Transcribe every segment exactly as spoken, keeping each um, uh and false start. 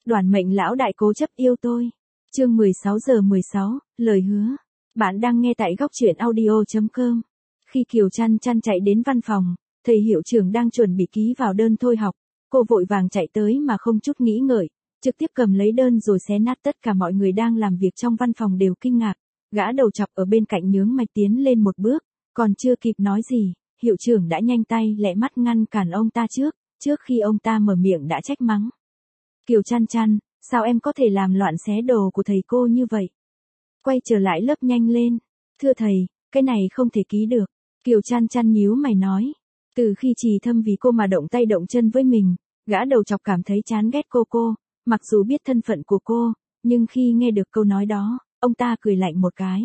Đoàn mệnh lão đại cố chấp yêu tôi. Chương mười sáu giờ mười sáu, lời hứa. Bạn đang nghe tại góc truyện audio chấm com. Khi Kiều Chăn Chăn chạy đến văn phòng, thầy hiệu trưởng đang chuẩn bị ký vào đơn thôi học. Cô vội vàng chạy tới mà không chút nghĩ ngợi, trực tiếp cầm lấy đơn rồi xé nát. Tất cả mọi người đang làm việc trong văn phòng đều kinh ngạc. Gã đầu chọc ở bên cạnh nhướng mày tiến lên một bước, còn chưa kịp nói gì, hiệu trưởng đã nhanh tay lẹ mắt ngăn cản ông ta trước, trước khi ông ta mở miệng đã trách mắng. Kiều Chăn Chăn, sao em có thể làm loạn xé đồ của thầy cô như vậy? Quay trở lại lớp nhanh lên. Thưa thầy, cái này không thể ký được. Kiều Chăn Chăn nhíu mày nói. Từ khi Trì Thâm vì cô mà động tay động chân với mình, gã đầu chọc cảm thấy chán ghét cô cô, mặc dù biết thân phận của cô, nhưng khi nghe được câu nói đó, ông ta cười lạnh một cái.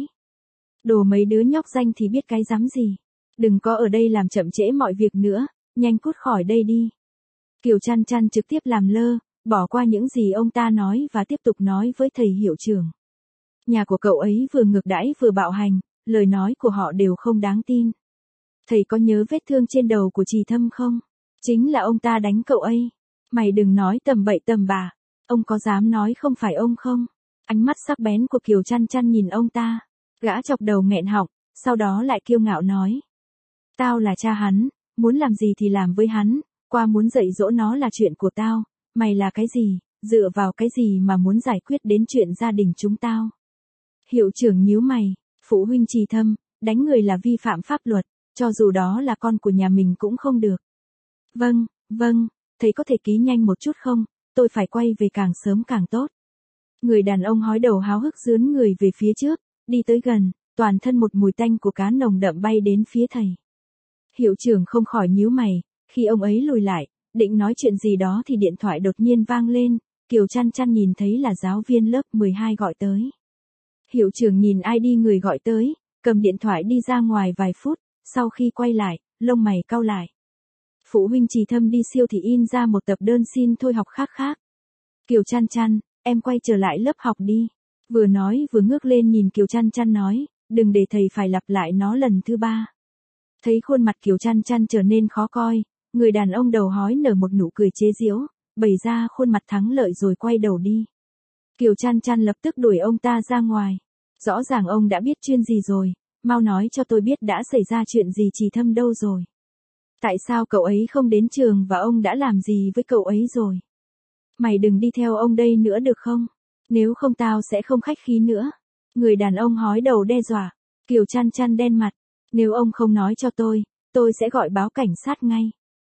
Đồ mấy đứa nhóc danh thì biết cái dám gì. Đừng có ở đây làm chậm trễ mọi việc nữa, nhanh cút khỏi đây đi. Kiều Chăn Chăn trực tiếp làm lơ, bỏ qua những gì ông ta nói và tiếp tục nói với thầy hiệu trưởng. Nhà của cậu ấy vừa ngược đãi vừa bạo hành, lời nói của họ đều không đáng tin. Thầy có nhớ vết thương trên đầu của Trì Thâm không? Chính là ông ta đánh cậu ấy. Mày đừng nói tầm bậy tầm bạ. Ông có dám nói không phải ông không? Ánh mắt sắc bén của Kiều Chăn Chăn nhìn ông ta. Gã chọc đầu nghẹn họng, sau đó lại kiêu ngạo nói. Tao là cha hắn, muốn làm gì thì làm với hắn, qua muốn dạy dỗ nó là chuyện của tao. Mày là cái gì, dựa vào cái gì mà muốn giải quyết đến chuyện gia đình chúng tao? Hiệu trưởng nhíu mày, phụ huynh Trì Thâm, đánh người là vi phạm pháp luật, cho dù đó là con của nhà mình cũng không được. Vâng, vâng, thầy có thể ký nhanh một chút không, tôi phải quay về càng sớm càng tốt. Người đàn ông hói đầu háo hức dướn người về phía trước, đi tới gần, toàn thân một mùi tanh của cá nồng đậm bay đến phía thầy. Hiệu trưởng không khỏi nhíu mày, khi ông ấy lùi lại, định nói chuyện gì đó thì điện thoại đột nhiên vang lên, Kiều Chăn Chăn nhìn thấy là giáo viên lớp mười hai gọi tới. Hiệu trưởng nhìn ai đi người gọi tới, cầm điện thoại đi ra ngoài vài phút, sau khi quay lại, lông mày cau lại. Phụ huynh Trì Thâm đi siêu thị in ra một tập đơn xin thôi học khác khác. Kiều Chăn Chăn, em quay trở lại lớp học đi. Vừa nói vừa ngước lên nhìn Kiều Chăn Chăn nói, đừng để thầy phải lặp lại nó lần thứ ba. Thấy khuôn mặt Kiều Chăn Chăn trở nên khó coi, người đàn ông đầu hói nở một nụ cười chế giễu, bày ra khuôn mặt thắng lợi rồi quay đầu đi. Kiều Chăn Chăn lập tức đuổi ông ta ra ngoài. Rõ ràng ông đã biết chuyện gì rồi, mau nói cho tôi biết đã xảy ra chuyện gì Trì Thâm đâu rồi. Tại sao cậu ấy không đến trường và ông đã làm gì với cậu ấy rồi? Mày đừng đi theo ông đây nữa được không? Nếu không tao sẽ không khách khí nữa. Người đàn ông hói đầu đe dọa. Kiều Chăn Chăn đen mặt. Nếu ông không nói cho tôi, tôi sẽ gọi báo cảnh sát ngay.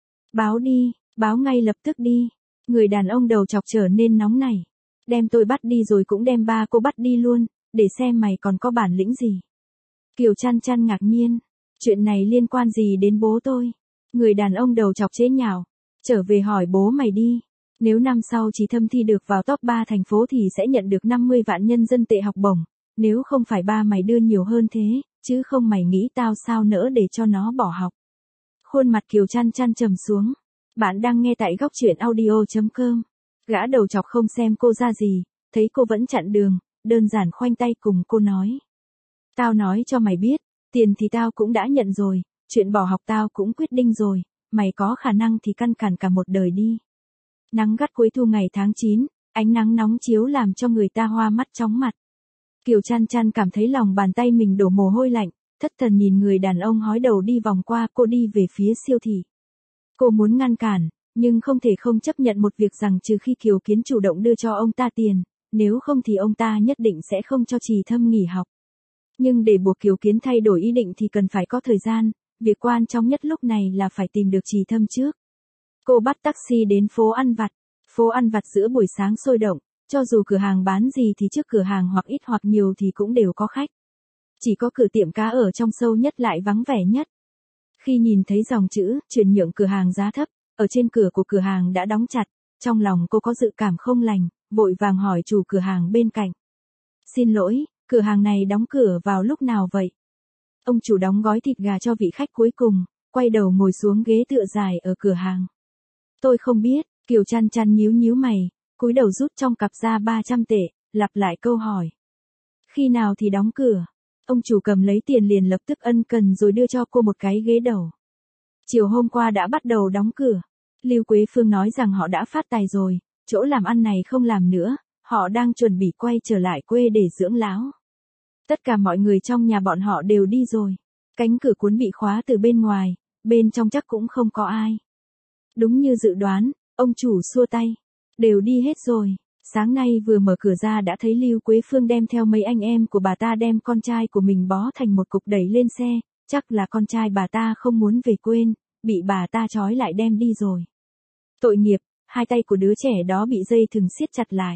Báo đi, báo ngay lập tức đi. Người đàn ông đầu chọc trở nên nóng nảy. Đem tôi bắt đi rồi cũng đem ba cô bắt đi luôn, để xem mày còn có bản lĩnh gì. Kiều Chăn Chăn ngạc nhiên. Chuyện này liên quan gì đến bố tôi? Người đàn ông đầu chọc chế nhạo. Trở về hỏi bố mày đi. Nếu năm sau Trì Thâm thi được vào top ba thành phố thì sẽ nhận được năm mươi vạn nhân dân tệ học bổng. Nếu không phải ba mày đưa nhiều hơn thế, chứ không mày nghĩ tao sao nỡ để cho nó bỏ học. Khuôn mặt Kiều Chăn Chăn trầm xuống. Bạn đang nghe tại góc truyện audio chấm com. Gã đầu chọc không xem cô ra gì, thấy cô vẫn chặn đường, đơn giản khoanh tay cùng cô nói. Tao nói cho mày biết, tiền thì tao cũng đã nhận rồi, chuyện bỏ học tao cũng quyết định rồi, mày có khả năng thì căn cản cả một đời đi. Nắng gắt cuối thu ngày tháng chín, ánh nắng nóng chiếu làm cho người ta hoa mắt chóng mặt. Kiều Chăn Chăn cảm thấy lòng bàn tay mình đổ mồ hôi lạnh, thất thần nhìn người đàn ông hói đầu đi vòng qua cô đi về phía siêu thị. Cô muốn ngăn cản, nhưng không thể không chấp nhận một việc rằng trừ khi Kiều Kiến chủ động đưa cho ông ta tiền, nếu không thì ông ta nhất định sẽ không cho Trì Thâm nghỉ học. Nhưng để buộc Kiều Kiến thay đổi ý định thì cần phải có thời gian, việc quan trọng nhất lúc này là phải tìm được Trì Thâm trước. Cô bắt taxi đến phố ăn vặt. Phố ăn vặt giữa buổi sáng sôi động, cho dù cửa hàng bán gì thì trước cửa hàng hoặc ít hoặc nhiều thì cũng đều có khách. Chỉ có cửa tiệm cá ở trong sâu nhất lại vắng vẻ nhất. Khi nhìn thấy dòng chữ chuyển nhượng cửa hàng giá thấp, ở trên cửa của cửa hàng đã đóng chặt, trong lòng cô có dự cảm không lành, vội vàng hỏi chủ cửa hàng bên cạnh. Xin lỗi, cửa hàng này đóng cửa vào lúc nào vậy? Ông chủ đóng gói thịt gà cho vị khách cuối cùng, quay đầu ngồi xuống ghế tựa dài ở cửa hàng. Tôi không biết, Kiều Chăn Chăn nhíu nhíu mày, cúi đầu rút trong cặp ra ba trăm tệ, lặp lại câu hỏi. Khi nào thì đóng cửa? Ông chủ cầm lấy tiền liền lập tức ân cần rồi đưa cho cô một cái ghế đầu. Chiều hôm qua đã bắt đầu đóng cửa. Lưu Quế Phương nói rằng họ đã phát tài rồi, chỗ làm ăn này không làm nữa, họ đang chuẩn bị quay trở lại quê để dưỡng lão. Tất cả mọi người trong nhà bọn họ đều đi rồi. Cánh cửa cuốn bị khóa từ bên ngoài, bên trong chắc cũng không có ai. Đúng như dự đoán, ông chủ xua tay. Đều đi hết rồi. Sáng nay vừa mở cửa ra đã thấy Lưu Quế Phương đem theo mấy anh em của bà ta đem con trai của mình bó thành một cục đẩy lên xe, chắc là con trai bà ta không muốn về quên, bị bà ta trói lại đem đi rồi. Tội nghiệp, hai tay của đứa trẻ đó bị dây thừng siết chặt lại.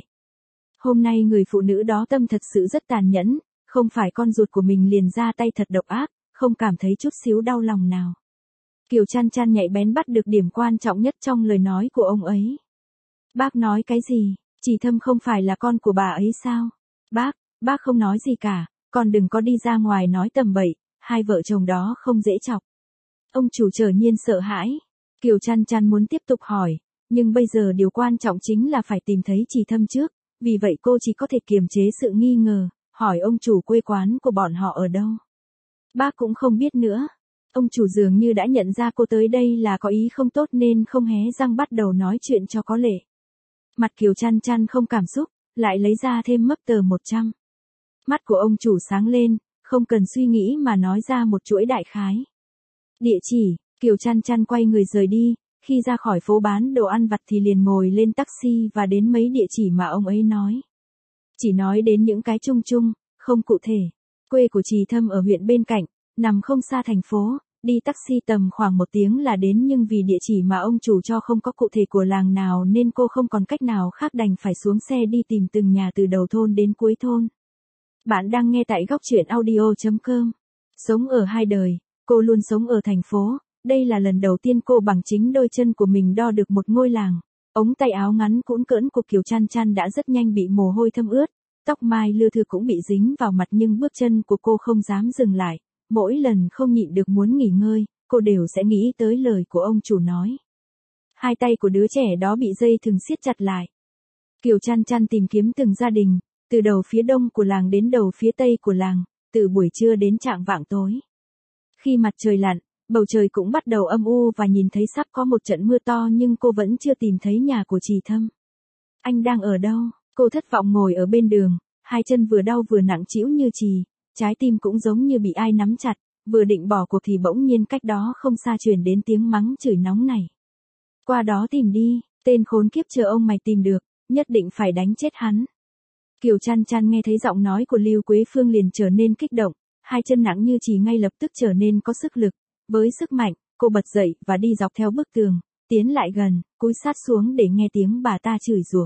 Hôm nay người phụ nữ đó tâm thật sự rất tàn nhẫn, không phải con ruột của mình liền ra tay thật độc ác, không cảm thấy chút xíu đau lòng nào. Kiều Chăn Chăn nhạy bén bắt được điểm quan trọng nhất trong lời nói của ông ấy. Bác nói cái gì? Chỉ Thâm không phải là con của bà ấy sao? Bác, bác không nói gì cả, con đừng có đi ra ngoài nói tầm bậy, hai vợ chồng đó không dễ chọc. Ông chủ trở nhiên sợ hãi. Kiều Chăn Chăn muốn tiếp tục hỏi, nhưng bây giờ điều quan trọng chính là phải tìm thấy Chỉ Thâm trước, vì vậy cô chỉ có thể kiềm chế sự nghi ngờ, hỏi ông chủ quê quán của bọn họ ở đâu. Bác cũng không biết nữa. Ông chủ dường như đã nhận ra cô tới đây là có ý không tốt nên không hé răng bắt đầu nói chuyện cho có lệ. Mặt Kiều Chăn Chăn không cảm xúc, lại lấy ra thêm mấp tờ một trăm. Mắt của ông chủ sáng lên, không cần suy nghĩ mà nói ra một chuỗi đại khái. Địa chỉ, Kiều Chăn Chăn quay người rời đi, khi ra khỏi phố bán đồ ăn vặt thì liền ngồi lên taxi và đến mấy địa chỉ mà ông ấy nói. Chỉ nói đến những cái chung chung, không cụ thể. Quê của Chỉ Thâm ở huyện bên cạnh, nằm không xa thành phố, đi taxi tầm khoảng một tiếng là đến, nhưng vì địa chỉ mà ông chủ cho không có cụ thể của làng nào nên cô không còn cách nào khác đành phải xuống xe đi tìm từng nhà từ đầu thôn đến cuối thôn. Bạn đang nghe tại góc truyện audio chấm com. Sống ở hai đời, cô luôn sống ở thành phố, đây là lần đầu tiên cô bằng chính đôi chân của mình đo được một ngôi làng. Ống tay áo ngắn cũn cỡn của Kiều Chăn Chăn đã rất nhanh bị mồ hôi thấm ướt, tóc mai lưa thưa cũng bị dính vào mặt nhưng bước chân của cô không dám dừng lại. Mỗi lần không nhịn được muốn nghỉ ngơi, cô đều sẽ nghĩ tới lời của ông chủ nói. Hai tay của đứa trẻ đó bị dây thừng siết chặt lại. Kiều Chăn Chăn tìm kiếm từng gia đình, từ đầu phía đông của làng đến đầu phía tây của làng, từ buổi trưa đến chạng vạng tối. Khi mặt trời lặn, bầu trời cũng bắt đầu âm u và nhìn thấy sắp có một trận mưa to nhưng cô vẫn chưa tìm thấy nhà của Chỉ Thâm. Anh đang ở đâu? Cô thất vọng ngồi ở bên đường, hai chân vừa đau vừa nặng trĩu như chì. Trái tim cũng giống như bị ai nắm chặt, vừa định bỏ cuộc thì bỗng nhiên cách đó không xa truyền đến tiếng mắng chửi nóng này. Qua đó tìm đi, tên khốn kiếp chờ ông mày tìm được, nhất định phải đánh chết hắn. Kiều Chăn Chăn nghe thấy giọng nói của Lưu Quế Phương liền trở nên kích động, hai chân nặng như chì ngay lập tức trở nên có sức lực. Với sức mạnh, cô bật dậy và đi dọc theo bức tường, tiến lại gần, cúi sát xuống để nghe tiếng bà ta chửi rủa.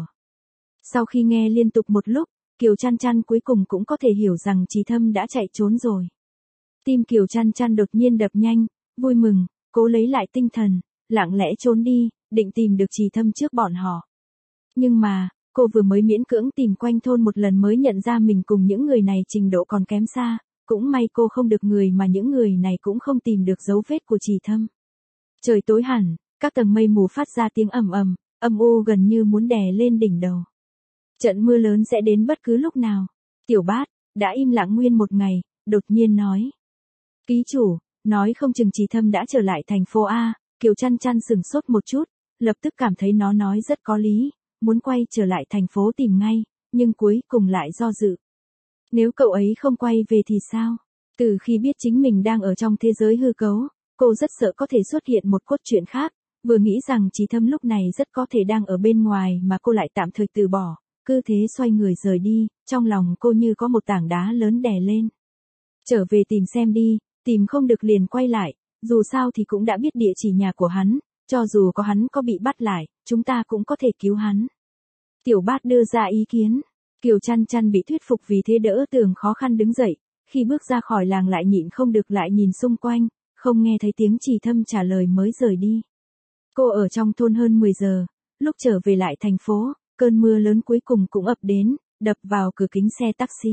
Sau khi nghe liên tục một lúc, Kiều Chăn Chăn cuối cùng cũng có thể hiểu rằng Chỉ Thâm đã chạy trốn rồi. Tim Kiều Chăn Chăn đột nhiên đập nhanh, vui mừng, cố lấy lại tinh thần, lặng lẽ trốn đi, định tìm được Chỉ Thâm trước bọn họ. Nhưng mà, cô vừa mới miễn cưỡng tìm quanh thôn một lần mới nhận ra mình cùng những người này trình độ còn kém xa, cũng may cô không được người mà những người này cũng không tìm được dấu vết của Chỉ Thâm. Trời tối hẳn, các tầng mây mù phát ra tiếng ầm ầm, âm u gần như muốn đè lên đỉnh đầu. Trận mưa lớn sẽ đến bất cứ lúc nào. Tiểu Bát, đã im lặng nguyên một ngày, đột nhiên nói. Ký chủ, nói không chừng Chỉ Thâm đã trở lại thành phố A. Kiều Chăn Chăn sừng sốt một chút, lập tức cảm thấy nó nói rất có lý, muốn quay trở lại thành phố tìm ngay, nhưng cuối cùng lại do dự. Nếu cậu ấy không quay về thì sao? Từ khi biết chính mình đang ở trong thế giới hư cấu, cô rất sợ có thể xuất hiện một cốt truyện khác, vừa nghĩ rằng Chỉ Thâm lúc này rất có thể đang ở bên ngoài mà cô lại tạm thời từ bỏ. Cứ thế xoay người rời đi, trong lòng cô như có một tảng đá lớn đè lên. Trở về tìm xem đi, tìm không được liền quay lại, dù sao thì cũng đã biết địa chỉ nhà của hắn, cho dù có hắn có bị bắt lại, chúng ta cũng có thể cứu hắn. Tiểu Bát đưa ra ý kiến, Kiều Chăn Chăn bị thuyết phục vì thế đỡ tường khó khăn đứng dậy, khi bước ra khỏi làng lại nhịn không được lại nhìn xung quanh, không nghe thấy tiếng Chỉ Thâm trả lời mới rời đi. Cô ở trong thôn hơn mười giờ, lúc trở về lại thành phố, cơn mưa lớn cuối cùng cũng ập đến, đập vào cửa kính xe taxi.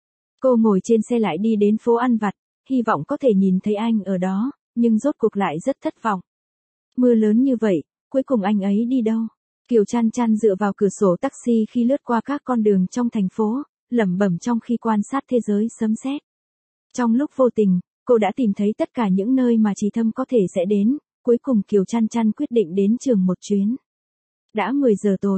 Cô ngồi trên xe lại đi đến phố ăn vặt, hy vọng có thể nhìn thấy anh ở đó, nhưng rốt cuộc lại rất thất vọng. Mưa lớn như vậy, cuối cùng anh ấy đi đâu? Kiều Chăn Chăn dựa vào cửa sổ taxi khi lướt qua các con đường trong thành phố, lẩm bẩm trong khi quan sát thế giới sấm sét. Trong lúc vô tình, cô đã tìm thấy tất cả những nơi mà Chỉ Thâm có thể sẽ đến, cuối cùng Kiều Chăn Chăn quyết định đến trường một chuyến. Đã mười giờ tối,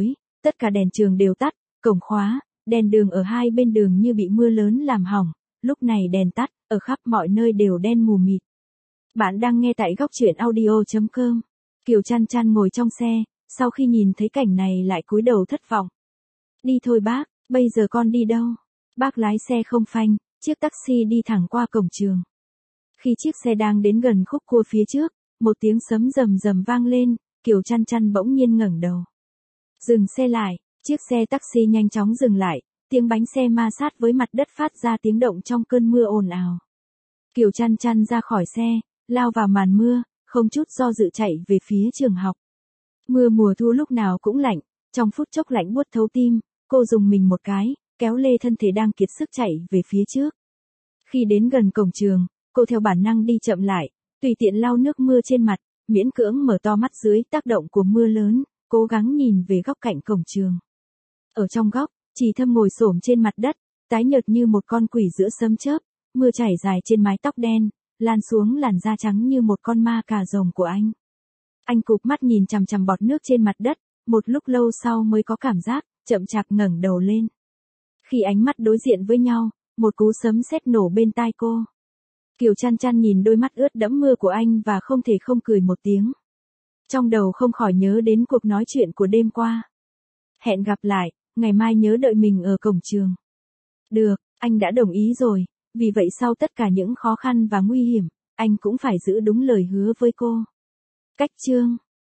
Tất cả đèn trường đều tắt, cổng khóa, đèn đường ở hai bên đường như bị mưa lớn làm hỏng, lúc này đèn tắt, ở khắp mọi nơi đều đen mù mịt. Bạn đang nghe tại góc truyện audio.com. Kiều Chăn Chăn ngồi trong xe, sau khi nhìn thấy cảnh này lại cúi đầu thất vọng. Đi thôi bác, bây giờ con đi đâu? Bác lái xe không phanh, chiếc taxi đi thẳng qua cổng trường. Khi chiếc xe đang đến gần khúc cua phía trước, một tiếng sấm rầm rầm vang lên, Kiều Chăn Chăn bỗng nhiên ngẩng đầu. Dừng xe lại, chiếc xe taxi nhanh chóng dừng lại, tiếng bánh xe ma sát với mặt đất phát ra tiếng động trong cơn mưa ồn ào. Kiều Chăn Chăn ra khỏi xe, lao vào màn mưa, không chút do dự chạy về phía trường học. Mưa mùa thu lúc nào cũng lạnh, trong phút chốc lạnh buốt thấu tim, cô dùng mình một cái, kéo lê thân thể đang kiệt sức chạy về phía trước. Khi đến gần cổng trường, cô theo bản năng đi chậm lại, tùy tiện lau nước mưa trên mặt, miễn cưỡng mở to mắt dưới tác động của mưa lớn, cố gắng nhìn về góc cạnh cổng trường. Ở trong góc, Chỉ Thâm ngồi xổm trên mặt đất, tái nhợt như một con quỷ giữa sấm chớp, mưa chảy dài trên mái tóc đen, lan xuống làn da trắng như một con ma cà rồng của anh. Anh cụp mắt nhìn chằm chằm bọt nước trên mặt đất, một lúc lâu sau mới có cảm giác, chậm chạp ngẩng đầu lên. Khi ánh mắt đối diện với nhau, một cú sấm sét nổ bên tai cô. Kiều Chăn Chăn nhìn đôi mắt ướt đẫm mưa của anh và không thể không cười một tiếng. Trong đầu không khỏi nhớ đến cuộc nói chuyện của đêm qua. Hẹn gặp lại, ngày mai nhớ đợi mình ở cổng trường. Được, anh đã đồng ý rồi, vì vậy sau tất cả những khó khăn và nguy hiểm, anh cũng phải giữ đúng lời hứa với cô. Cách chương